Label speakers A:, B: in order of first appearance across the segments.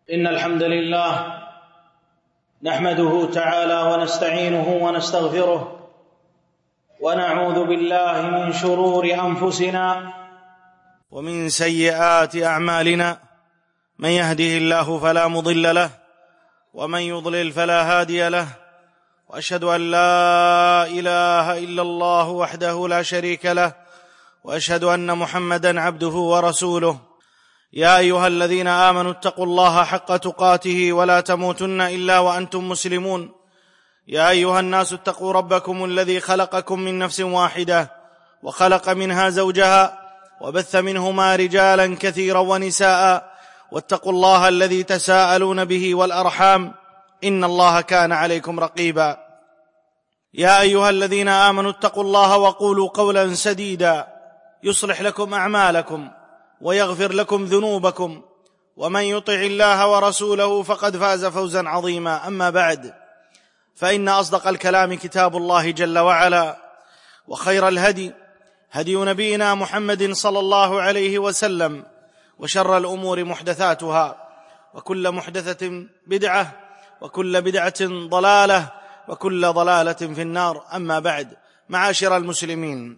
A: إن الحمد لله نحمده تعالى ونستعينه ونستغفره ونعوذ بالله من شرور أنفسنا ومن سيئات أعمالنا. من يهده الله فلا مضل له ومن يضلل فلا هادي له، وأشهد أن لا إله إلا الله وحده لا شريك له، وأشهد أن محمدًا عبده ورسوله. يا أيها الذين آمنوا اتقوا الله حق تقاته ولا تموتن إلا وأنتم مسلمون. يا أيها الناس اتقوا ربكم الذي خلقكم من نفس واحدة وخلق منها زوجها وبث منهما رجالا كثيرا ونساء، واتقوا الله الذي تساءلون به والأرحام إن الله كان عليكم رقيبا. يا أيها الذين آمنوا اتقوا الله وقولوا قولا سديدا يصلح لكم أعمالكم ويغفر لكم ذنوبكم، ومن يطع الله ورسوله فقد فاز فوزا عظيما. أما بعد، فإن أصدق الكلام كتاب الله جل وعلا، وخير الهدي هدي نبينا محمد صلى الله عليه وسلم، وشر الأمور محدثاتها، وكل محدثة بدعة، وكل بدعة ضلالة، وكل ضلالة في النار. أما بعد، معاشر المسلمين،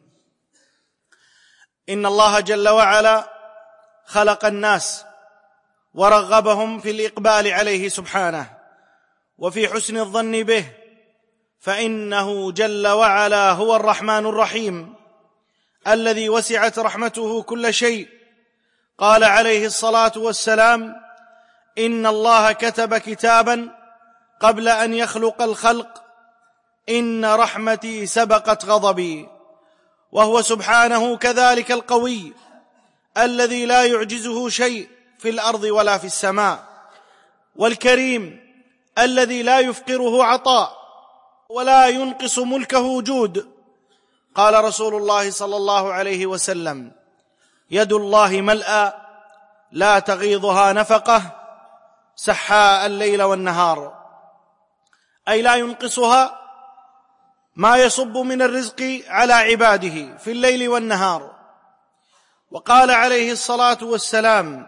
A: إن الله جل وعلا خلق الناس ورغبهم في الإقبال عليه سبحانه وفي حسن الظن به، فإنه جل وعلا هو الرحمن الرحيم الذي وسعت رحمته كل شيء. قال عليه الصلاة والسلام: إن الله كتب كتابا قبل أن يخلق الخلق، إن رحمتي سبقت غضبي. وهو سبحانه كذلك القوي الذي لا يعجزه شيء في الأرض ولا في السماء، والكريم الذي لا يفقره عطاء ولا ينقص ملكه جود. قال رسول الله صلى الله عليه وسلم: يد الله ملأى لا تغيضها نفقة سحاء الليل والنهار، أي لا ينقصها ما يصب من الرزق على عباده في الليل والنهار. وقال عليه الصلاة والسلام: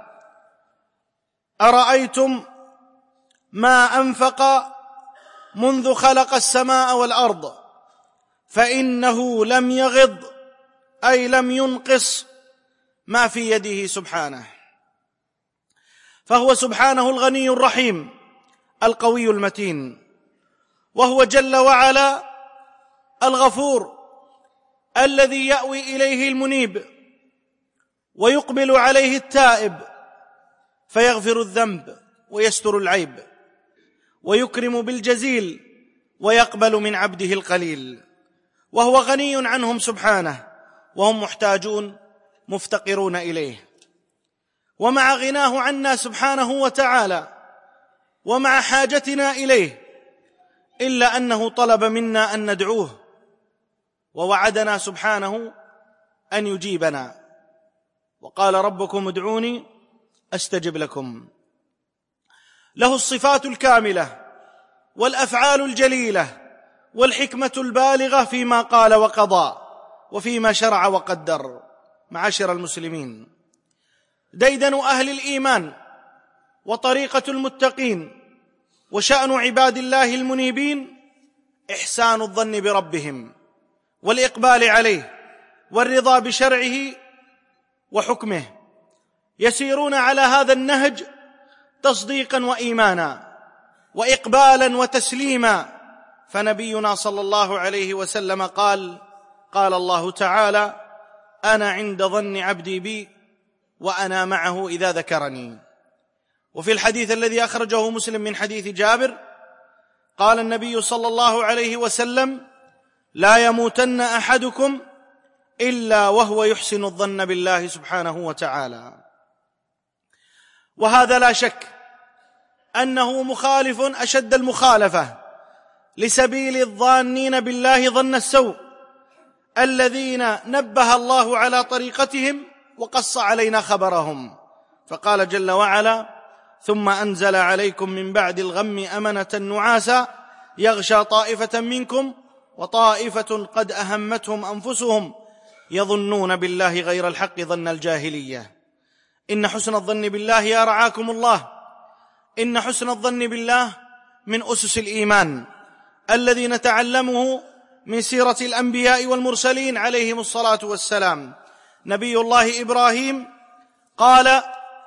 A: أرأيتم ما أنفق منذ خلق السماء والأرض فإنه لم يغض، أي لم ينقص ما في يده سبحانه. فهو سبحانه الغني الرحيم القوي المتين، وهو جل وعلا الغفور الذي يأوي إليه المنيب ويقبل عليه التائب، فيغفر الذنب ويستر العيب، ويكرم بالجزيل ويقبل من عبده القليل. وهو غني عنهم سبحانه، وهم محتاجون مفتقرون إليه. ومع غناه عنا سبحانه وتعالى ومع حاجتنا إليه، إلا أنه طلب منا أن ندعوه، ووعدنا سبحانه أن يجيبنا، وقال: ربكم ادعوني أستجب لكم. له الصفات الكاملة والأفعال الجليلة والحكمة البالغة فيما قال وقضى وفيما شرع وقدر. معاشر المسلمين، ديدن أهل الإيمان وطريقة المتقين وشأن عباد الله المنيبين إحسان الظن بربهم والإقبال عليه والرضا بشرعه وحكمه، يسيرون على هذا النهج تصديقا وإيمانا وإقبالا وتسليما. فنبينا صلى الله عليه وسلم قال الله تعالى: أنا عند ظن عبدي بي وأنا معه إذا ذكرني. وفي الحديث الذي أخرجه مسلم من حديث جابر قال النبي صلى الله عليه وسلم: لا يموتن أحدكم إلا وهو يحسن الظن بالله سبحانه وتعالى. وهذا لا شك أنه مخالف أشد المخالفة لسبيل الظانين بالله ظن السوء، الذين نبه الله على طريقتهم وقص علينا خبرهم. فقال جل وعلا: ثم أنزل عليكم من بعد الغم أمنة نعاسا يغشى طائفة منكم وطائفة قد أهمتهم أنفسهم يظنون بالله غير الحق ظن الجاهلية. إن حسن الظن بالله يا رعاكم الله إن حسن الظن بالله من أسس الإيمان الذي نتعلمه من سيرة الأنبياء والمرسلين عليهم الصلاة والسلام. نبي الله إبراهيم قال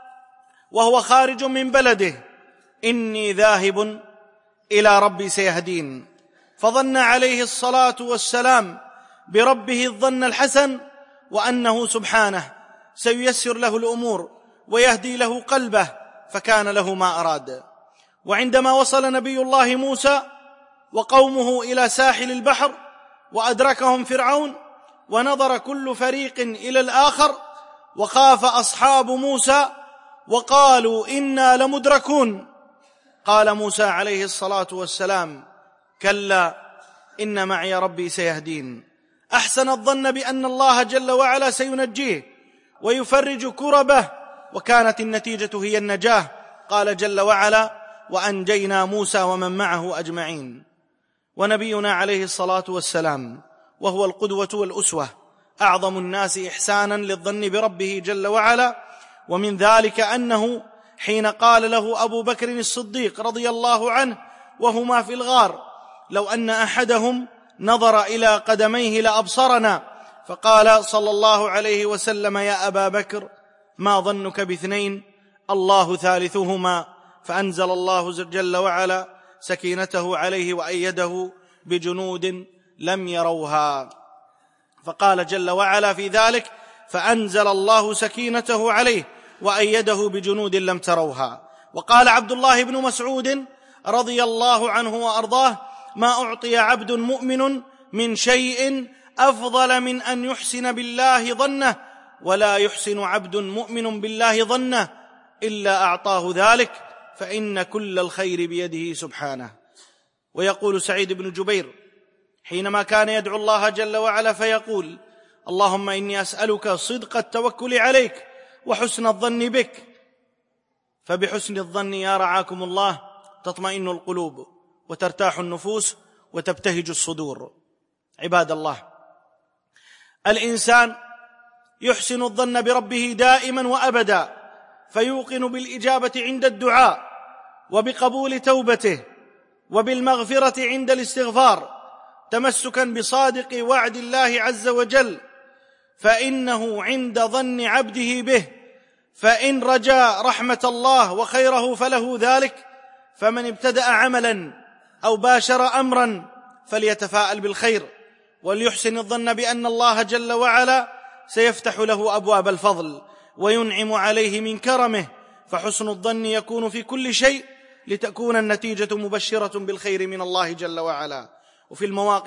A: وهو خارج من بلده: إني ذاهب إلى ربي سيهدين. فظن عليه الصلاة والسلام بربه الظن الحسن، وأنه سبحانه سييسر له الأمور ويهدي له قلبه، فكان له ما أراد. وعندما وصل نبي الله موسى وقومه إلى ساحل البحر وأدركهم فرعون، ونظر كل فريق إلى الآخر، وخاف أصحاب موسى وقالوا إنا لمدركون، قال موسى عليه الصلاة والسلام: كلا إن معي ربي سيهدين. أحسن الظن بأن الله جل وعلا سينجيه ويفرج كربه، وكانت النتيجة هي النجاة. قال جل وعلا: وأنجينا موسى ومن معه أجمعين. ونبينا عليه الصلاة والسلام وهو القدوة والأسوة، أعظم الناس إحسانا للظن بربه جل وعلا. ومن ذلك أنه حين قال له أبو بكر الصديق رضي الله عنه وهما في الغار: لو أن أحدهم نظر إلى قدميه لأبصرنا، فقال صلى الله عليه وسلم: يا أبا بكر، ما ظنك باثنين الله ثالثهما؟ فأنزل الله جل وعلا سكينته عليه وأيده بجنود لم يروها. فقال جل وعلا في ذلك: فأنزل الله سكينته عليه وأيده بجنود لم تروها. وقال عبد الله بن مسعود رضي الله عنه وأرضاه: ما أعطي عبد مؤمن من شيء أفضل من أن يحسن بالله ظنه، ولا يحسن عبد مؤمن بالله ظنه إلا أعطاه ذلك، فإن كل الخير بيده سبحانه. ويقول سعيد بن جبير حينما كان يدعو الله جل وعلا فيقول: اللهم إني أسألك صدق التوكل عليك وحسن الظن بك، فبحسن الظن يا رعاكم الله تطمئن القلوب وترتاح النفوس وتبتهج الصدور. عباد الله، الإنسان يحسن الظن بربه دائما وأبدا، فيوقن بالإجابة عند الدعاء، وبقبول توبته، وبالمغفرة عند الاستغفار، تمسكا بصادق وعد الله عز وجل، فإنه عند ظن عبده به، فإن رجا رحمة الله وخيره فله ذلك. فمن ابتدأ عملا أو باشر أمرا فليتفاءل بالخير، وليحسن الظن بأن الله جل وعلا سيفتح له أبواب الفضل وينعم عليه من كرمه. فحسن الظن يكون في كل شيء لتكون النتيجة مبشرة بالخير من الله جل وعلا. وفي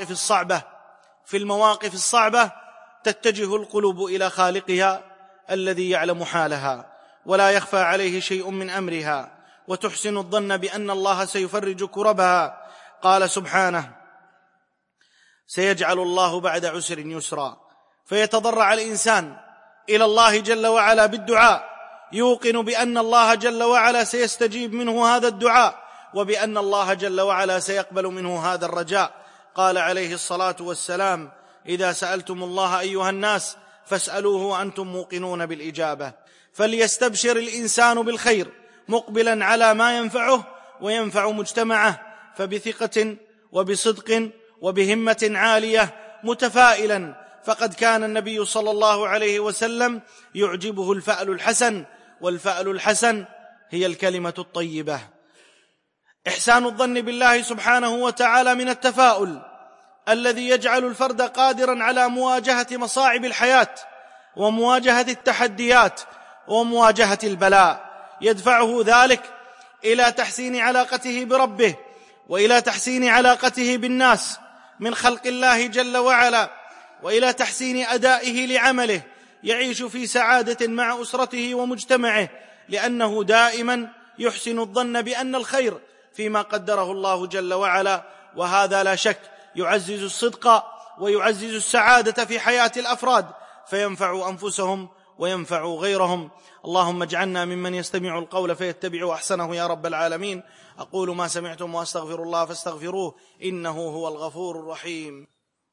A: المواقف الصعبة تتجه القلوب إلى خالقها الذي يعلم حالها ولا يخفى عليه شيء من أمرها، وتحسن الظن بأن الله سيفرج كربها. قال سبحانه: سيجعل الله بعد عسر يسرا. فيتضرع الإنسان إلى الله جل وعلا بالدعاء، يوقن بأن الله جل وعلا سيستجيب منه هذا الدعاء، وبأن الله جل وعلا سيقبل منه هذا الرجاء. قال عليه الصلاة والسلام: إذا سألتم الله أيها الناس فاسألوه وأنتم موقنون بالإجابة. فليستبشر الإنسان بالخير مقبلا على ما ينفعه وينفع مجتمعه، فبثقة وبصدق وبهمة عالية متفائلا. فقد كان النبي صلى الله عليه وسلم يعجبه الفأل الحسن، والفأل الحسن هي الكلمة الطيبة. إحسان الظن بالله سبحانه وتعالى من التفاؤل الذي يجعل الفرد قادرا على مواجهة مصاعب الحياة ومواجهة التحديات ومواجهة البلاء، يدفعه ذلك إلى تحسين علاقته بربه، وإلى تحسين علاقته بالناس من خلق الله جل وعلا، وإلى تحسين أدائه لعمله، يعيش في سعادة مع أسرته ومجتمعه، لأنه دائما يحسن الظن بأن الخير فيما قدره الله جل وعلا. وهذا لا شك يعزز الصدق ويعزز السعادة في حياة الأفراد، فينفع أنفسهم وينفع غيرهم. اللهم اجعلنا ممن يستمع القول فيتبع أحسنه يا رب العالمين. أقول ما سمعتم وأستغفر الله فاستغفروه إنه هو الغفور الرحيم.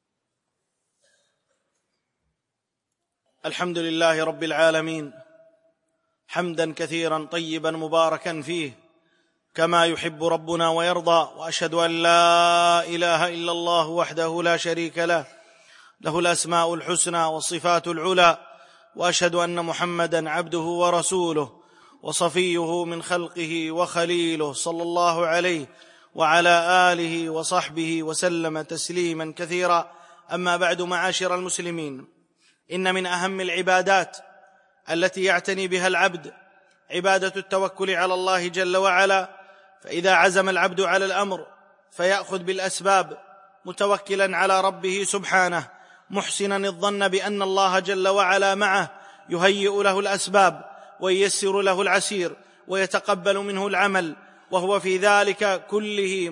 A: الحمد لله رب العالمين، حمدا كثيرا طيبا مباركا فيه، كما يحب ربنا ويرضى، وأشهد أن لا إله إلا الله وحده لا شريك له، له الأسماء الحسنى والصفات العلى، وأشهد أن محمدًا عبده ورسوله وصفيه من خلقه وخليله، صلى الله عليه وعلى آله وصحبه وسلم تسليما كثيرا. أما بعد، معاشر المسلمين، إن من أهم العبادات التي يعتني بها العبد عبادة التوكل على الله جل وعلا. فإذا عزم العبد على الأمر فيأخذ بالأسباب متوكلا على ربه سبحانه، محسنا الظن بأن الله جل وعلا معه، يهيئ له الأسباب وييسر له العسير ويتقبل منه العمل، وهو في ذلك كله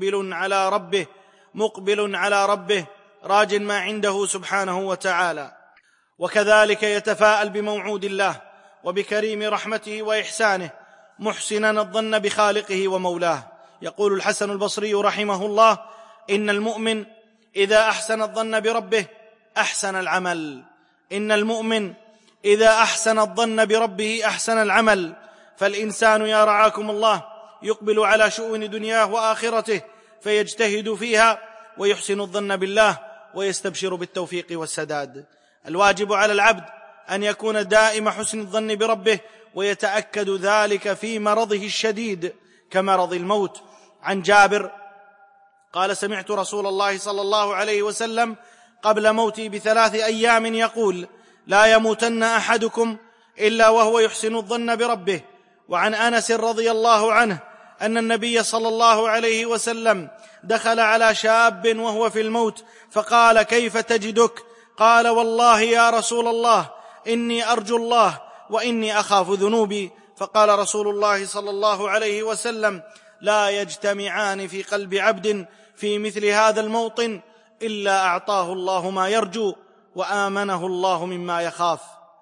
A: مقبل على ربه راج ما عنده سبحانه وتعالى. وكذلك يتفاءل بموعود الله وبكريم رحمته وإحسانه، محسنا الظن بخالقه ومولاه. يقول الحسن البصري رحمه الله: إن المؤمن إذا أحسن الظن بربه أحسن العمل. إن المؤمن إذا أحسن الظن بربه أحسن العمل. فالإنسان يا رعاكم الله يقبل على شؤون دنياه وآخرته فيجتهد فيها ويحسن الظن بالله ويستبشر بالتوفيق والسداد. الواجب على العبد أن يكون دائم حسن الظن بربه، ويتأكد ذلك في مرضه الشديد كمرض الموت. عن جابر قال: سمعت رسول الله صلى الله عليه وسلم قبل موتي ب3 أيام يقول: لا يموتن أحدكم إلا وهو يحسن الظن بربه. وعن أنس رضي الله عنه أن النبي صلى الله عليه وسلم دخل على شاب وهو في الموت فقال: كيف تجدك؟ قال: والله يا رسول الله إني أرجو الله وإني أخاف ذنوبي. فقال رسول الله صلى الله عليه وسلم: لا يجتمعان في قلب عبد في مثل هذا الموطن إلا أعطاه الله ما يرجو وآمنه الله مما يخاف.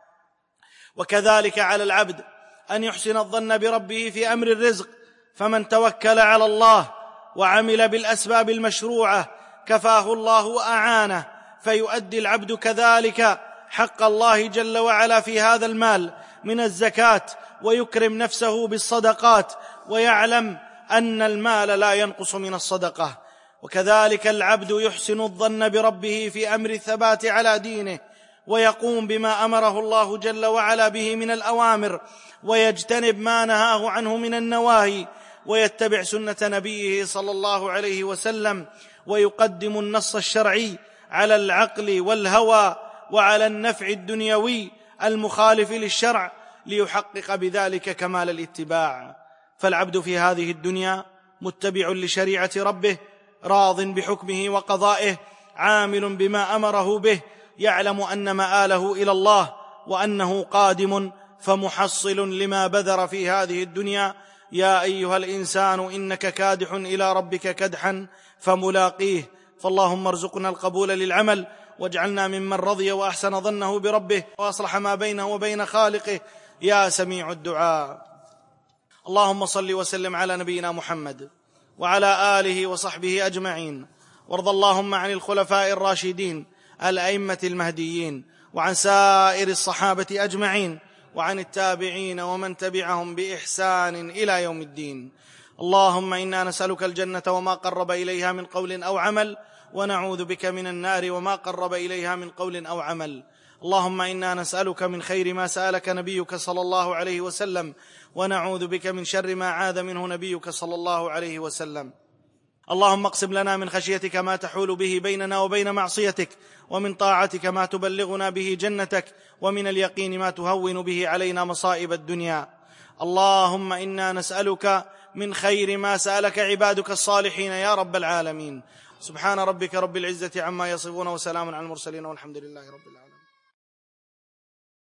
A: وكذلك على العبد أن يحسن الظن بربه في أمر الرزق، فمن توكل على الله وعمل بالأسباب المشروعة كفاه الله وأعانه، فيؤدي العبد كذلك حق الله جل وعلا في هذا المال من الزكاة، ويكرم نفسه بالصدقات، ويعلم أن المال لا ينقص من الصدقة. وكذلك العبد يحسن الظن بربه في أمر الثبات على دينه، ويقوم بما أمره الله جل وعلا به من الأوامر، ويجتنب ما نهاه عنه من النواهي، ويتبع سنة نبيه صلى الله عليه وسلم، ويقدم النص الشرعي على العقل والهوى وعلى النفع الدنيوي المخالف للشرع، ليحقق بذلك كمال الاتباع. فالعبد في هذه الدنيا متبع لشريعة ربه، راض بحكمه وقضائه، عامل بما أمره به، يعلم أن مآله إلى الله، وأنه قادم فمحصل لما بذر في هذه الدنيا. يا أيها الإنسان إنك كادح إلى ربك كدحا فملاقيه. فاللهم ارزقنا القبول للعمل، واجعلنا ممن رضي وأحسن ظنه بربه وأصلح ما بينه وبين خالقه، يا سميع الدعاء. اللهم صل وسلم على نبينا محمد وعلى آله وصحبه أجمعين، وارض اللهم عن الخلفاء الراشدين الأئمة المهديين، وعن سائر الصحابة أجمعين، وعن التابعين ومن تبعهم بإحسان إلى يوم الدين. اللهم إنا نسألك الجنة وما قرب إليها من قول أو عمل، ونعوذ بك من النار وما قرب إليها من قول أو عمل. اللهم إنا نسألك من خير ما سألك نبيك صلى الله عليه وسلم، ونعوذ بك من شر ما عاذ منه نبيك صلى الله عليه وسلم. اللهم اقسم لنا من خشيتك ما تحول به بيننا وبين معصيتك، ومن طاعتك ما تبلغنا به جنتك، ومن اليقين ما تهون به علينا مصائب الدنيا. اللهم إنا نسألك من خير ما سألك عبادك الصالحين يا رب العالمين. سبحان ربك رب العزة عما يصفون، وسلام على المرسلين، والحمد لله رب العالمين.